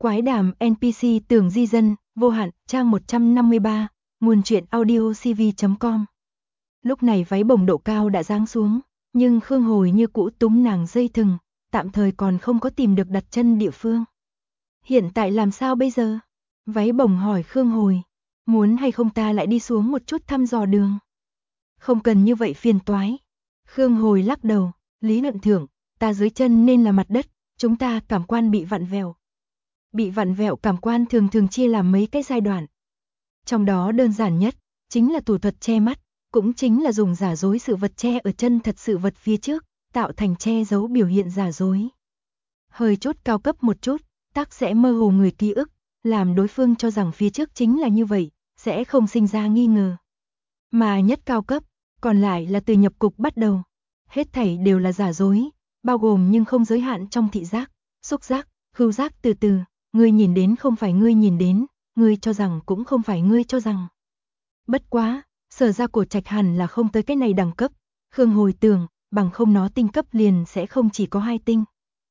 Quái đàm NPC Tường Di Dân, vô hạn, trang 153, nguồn truyện audiocv.com. Lúc này váy bồng độ cao đã giáng xuống, nhưng Khương Hồi như cũ túm nàng dây thừng, tạm thời còn không có tìm được đặt chân địa phương. Hiện tại làm sao bây giờ? Váy bồng hỏi Khương Hồi, muốn hay không ta lại đi xuống một chút thăm dò đường? Không cần như vậy phiền toái. Khương Hồi lắc đầu, lý luận thưởng, ta dưới chân nên là mặt đất, chúng ta cảm quan bị vặn vẹo. Bị vặn vẹo cảm quan thường thường chia làm mấy cái giai đoạn. Trong đó đơn giản nhất, chính là thủ thuật che mắt, cũng chính là dùng giả dối sự vật che ở chân thật sự vật phía trước, tạo thành che giấu biểu hiện giả dối. Hơi chút cao cấp một chút, tác sẽ mơ hồ người ký ức, làm đối phương cho rằng phía trước chính là như vậy, sẽ không sinh ra nghi ngờ. Mà nhất cao cấp, còn lại là từ nhập cục bắt đầu. Hết thảy đều là giả dối, bao gồm nhưng không giới hạn trong thị giác, xúc giác, khứu giác từ từ, ngươi nhìn đến không phải ngươi nhìn đến, ngươi cho rằng cũng không phải ngươi cho rằng. Bất quá, Sở ra Cổ Trạch hẳn là không tới cái này đẳng cấp, Khương Hồi tưởng, bằng không nó tinh cấp liền sẽ không chỉ có 2 tinh.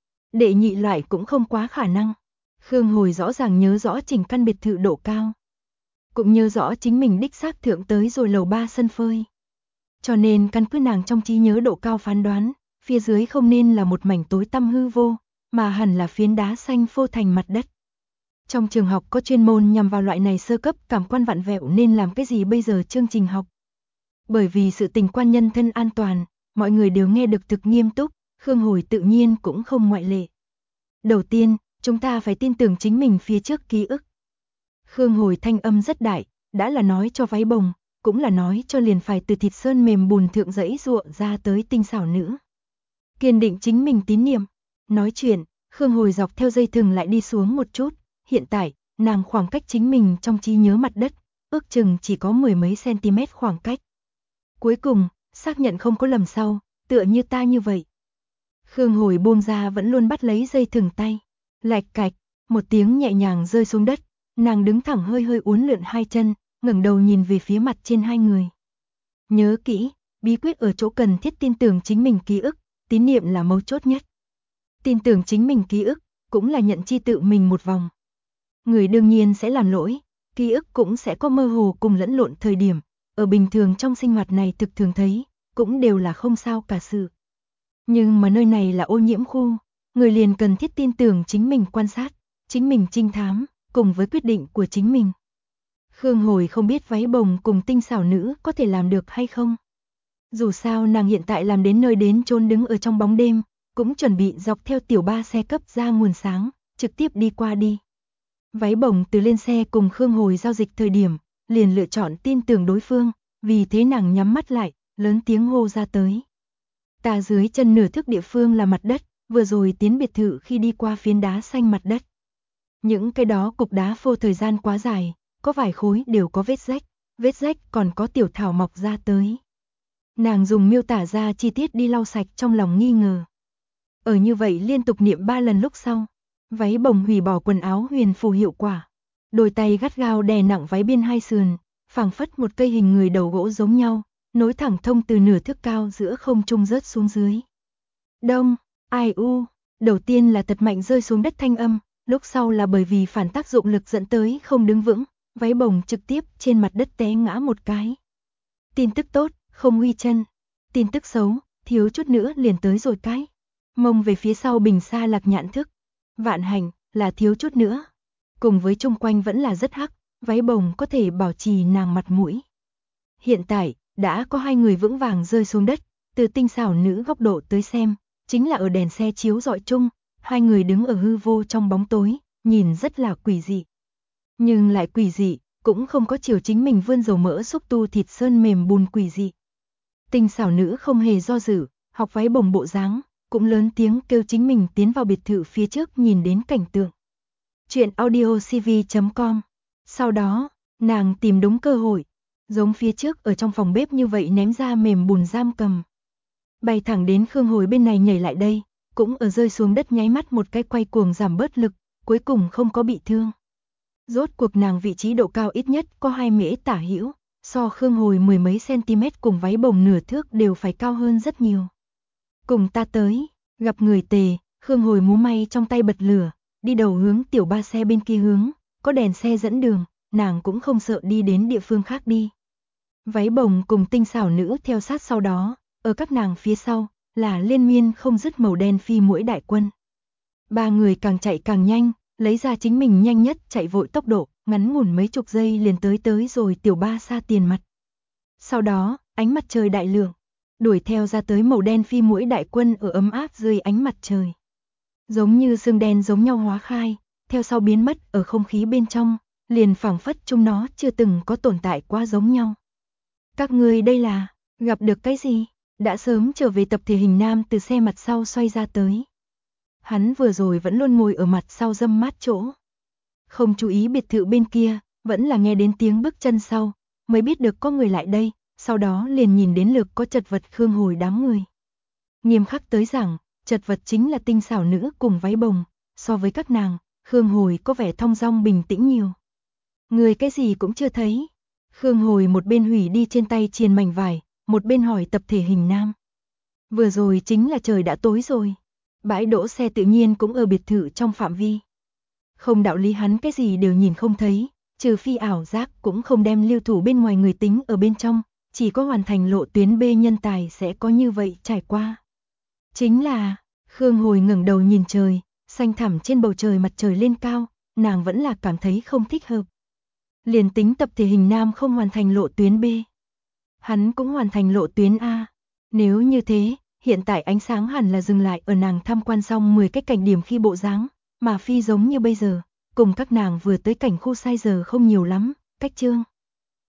Đệ nhị loại cũng không quá khả năng. Khương Hồi rõ ràng nhớ rõ trình căn biệt thự độ cao. Cũng nhớ rõ chính mình đích xác thượng tới rồi lầu 3 sân phơi. Cho nên căn cứ nàng trong trí nhớ độ cao phán đoán, phía dưới không nên là một mảnh tối tăm hư vô, mà hẳn là phiến đá xanh phô thành mặt đất. Trong trường học có chuyên môn nhằm vào loại này sơ cấp cảm quan vặn vẹo nên làm cái gì bây giờ chương trình học? Bởi vì sự tình quan nhân thân an toàn, mọi người đều nghe được thực nghiêm túc, Khương Hồi tự nhiên cũng không ngoại lệ. Đầu tiên, chúng ta phải tin tưởng chính mình phía trước ký ức. Khương Hồi thanh âm rất đại, đã là nói cho váy bồng, cũng là nói cho liền phải từ thịt sơn mềm bùn thượng dãy ruộng ra tới tinh xảo nữ. Kiên định chính mình tín niệm. Nói chuyện, Khương Hồi dọc theo dây thừng lại đi xuống một chút, hiện tại, nàng khoảng cách chính mình trong trí nhớ mặt đất, ước chừng chỉ có 10 mấy cm khoảng cách. Cuối cùng, xác nhận không có lầm sau, tựa như ta như vậy. Khương Hồi buông ra vẫn luôn bắt lấy dây thừng tay, lạch cạch, một tiếng nhẹ nhàng rơi xuống đất, nàng đứng thẳng hơi hơi uốn lượn hai chân, ngẩng đầu nhìn về phía mặt trên hai người. Nhớ kỹ, bí quyết ở chỗ cần thiết tin tưởng chính mình ký ức, tín niệm là mấu chốt nhất. Tin tưởng chính mình ký ức, cũng là nhận chi tự mình một vòng. Người đương nhiên sẽ làm lỗi, ký ức cũng sẽ có mơ hồ cùng lẫn lộn thời điểm, ở bình thường trong sinh hoạt này thực thường thấy, cũng đều là không sao cả sự. Nhưng mà nơi này là ô nhiễm khu, người liền cần thiết tin tưởng chính mình quan sát, chính mình trinh thám, cùng với quyết định của chính mình. Khương Hồi không biết váy bồng cùng tinh xảo nữ có thể làm được hay không. Dù sao nàng hiện tại làm đến nơi đến chốn đứng ở trong bóng đêm, cũng chuẩn bị dọc theo tiểu 3 xe cấp ra nguồn sáng, trực tiếp đi qua đi. Váy bồng từ lên xe cùng Khương Hồi giao dịch thời điểm, liền lựa chọn tin tưởng đối phương, vì thế nàng nhắm mắt lại, lớn tiếng hô ra tới. Ta dưới chân nửa thước địa phương là mặt đất, vừa rồi tiến biệt thự khi đi qua phiến đá xanh mặt đất. Những cái đó cục đá phô thời gian quá dài, có vài khối đều có vết rách còn có tiểu thảo mọc ra tới. Nàng dùng miêu tả ra chi tiết đi lau sạch trong lòng nghi ngờ. Ở như vậy liên tục niệm 3 lần lúc sau, váy bồng hủy bỏ quần áo huyền phù hiệu quả. Đôi tay gắt gao đè nặng váy biên hai sườn, phảng phất một cây hình người đầu gỗ giống nhau, nối thẳng thông từ nửa thước cao giữa không trung rớt xuống dưới. Đông, ai u, đầu tiên là thật mạnh rơi xuống đất thanh âm, lúc sau là bởi vì phản tác dụng lực dẫn tới không đứng vững, váy bồng trực tiếp trên mặt đất té ngã một cái. Tin tức tốt, không huy chân. Tin tức xấu, thiếu chút nữa liền tới rồi cái. Mông về phía sau bình xa lạc nhãn thức. Vạn hành, là thiếu chút nữa. Cùng với chung quanh vẫn là rất hắc, váy bồng có thể bảo trì nàng mặt mũi. Hiện tại, đã có 2 người vững vàng rơi xuống đất, từ tinh xảo nữ góc độ tới xem, chính là ở đèn xe chiếu rọi chung, 2 người đứng ở hư vô trong bóng tối, nhìn rất là quỷ dị. Nhưng lại quỷ dị, cũng không có chiều chính mình vươn dầu mỡ xúc tu thịt sơn mềm bùn quỷ dị. Tinh xảo nữ không hề do dự, học váy bồng bộ dáng, cũng lớn tiếng kêu chính mình tiến vào biệt thự phía trước nhìn đến cảnh tượng. Chuyện audiocv.com. Sau đó, nàng tìm đúng cơ hội, giống phía trước ở trong phòng bếp như vậy ném ra mềm bùn giam cầm. Bay thẳng đến Khương Hồi bên này nhảy lại đây, cũng ở rơi xuống đất nháy mắt một cái quay cuồng giảm bớt lực, cuối cùng không có bị thương. Rốt cuộc nàng vị trí độ cao ít nhất có 2 mễ tả hữu, so Khương Hồi 10 mấy cm cùng váy bồng nửa thước đều phải cao hơn rất nhiều. Cùng ta tới, gặp người tề, Khương Hồi múa may trong tay bật lửa, đi đầu hướng tiểu ba xe bên kia hướng, có đèn xe dẫn đường, nàng cũng không sợ đi đến địa phương khác đi. Váy bồng cùng tinh xảo nữ theo sát sau đó, ở các nàng phía sau, là liên miên không dứt màu đen phi muỗi đại quân. Ba người càng chạy càng nhanh, lấy ra chính mình nhanh nhất chạy vội tốc độ, ngắn ngủn mấy chục giây liền tới rồi tiểu ba xa tiền mặt. Sau đó, ánh mặt trời đại lượng, đuổi theo ra tới màu đen phi muỗi đại quân ở ấm áp dưới ánh mặt trời. Giống như sương đen giống nhau hóa khai, theo sau biến mất ở không khí bên trong, liền phảng phất chúng nó chưa từng có tồn tại quá giống nhau. Các ngươi đây là, gặp được cái gì? Đã sớm trở về tập thể hình nam từ xe mặt sau xoay ra tới. Hắn vừa rồi vẫn luôn ngồi ở mặt sau râm mát chỗ. Không chú ý biệt thự bên kia, vẫn là nghe đến tiếng bước chân sau, mới biết được có người lại đây, sau đó liền nhìn đến lược có chật vật Khương Hồi đám người. Nghiêm khắc tới rằng, chật vật chính là tinh xảo nữ cùng váy bồng, so với các nàng, Khương Hồi có vẻ thong dong bình tĩnh nhiều. Người cái gì cũng chưa thấy. Khương Hồi một bên hủy đi trên tay triền mảnh vải, một bên hỏi tập thể hình nam. Vừa rồi chính là trời đã tối rồi. Bãi đỗ xe tự nhiên cũng ở biệt thự trong phạm vi. Không đạo lý hắn cái gì đều nhìn không thấy, trừ phi ảo giác cũng không đem lưu thủ bên ngoài người tính ở bên trong, chỉ có hoàn thành lộ tuyến B nhân tài sẽ có như vậy trải qua. Chính là, Khương Hồi ngẩng đầu nhìn trời, xanh thẳm trên bầu trời mặt trời lên cao, nàng vẫn là cảm thấy không thích hợp. Liền tính tập thể hình nam không hoàn thành lộ tuyến B, hắn cũng hoàn thành lộ tuyến A. Nếu như thế, hiện tại ánh sáng hẳn là dừng lại ở nàng tham quan xong 10 cái cảnh điểm khi bộ dáng, mà phi giống như bây giờ, cùng các nàng vừa tới cảnh khu sai giờ không nhiều lắm, cách chương.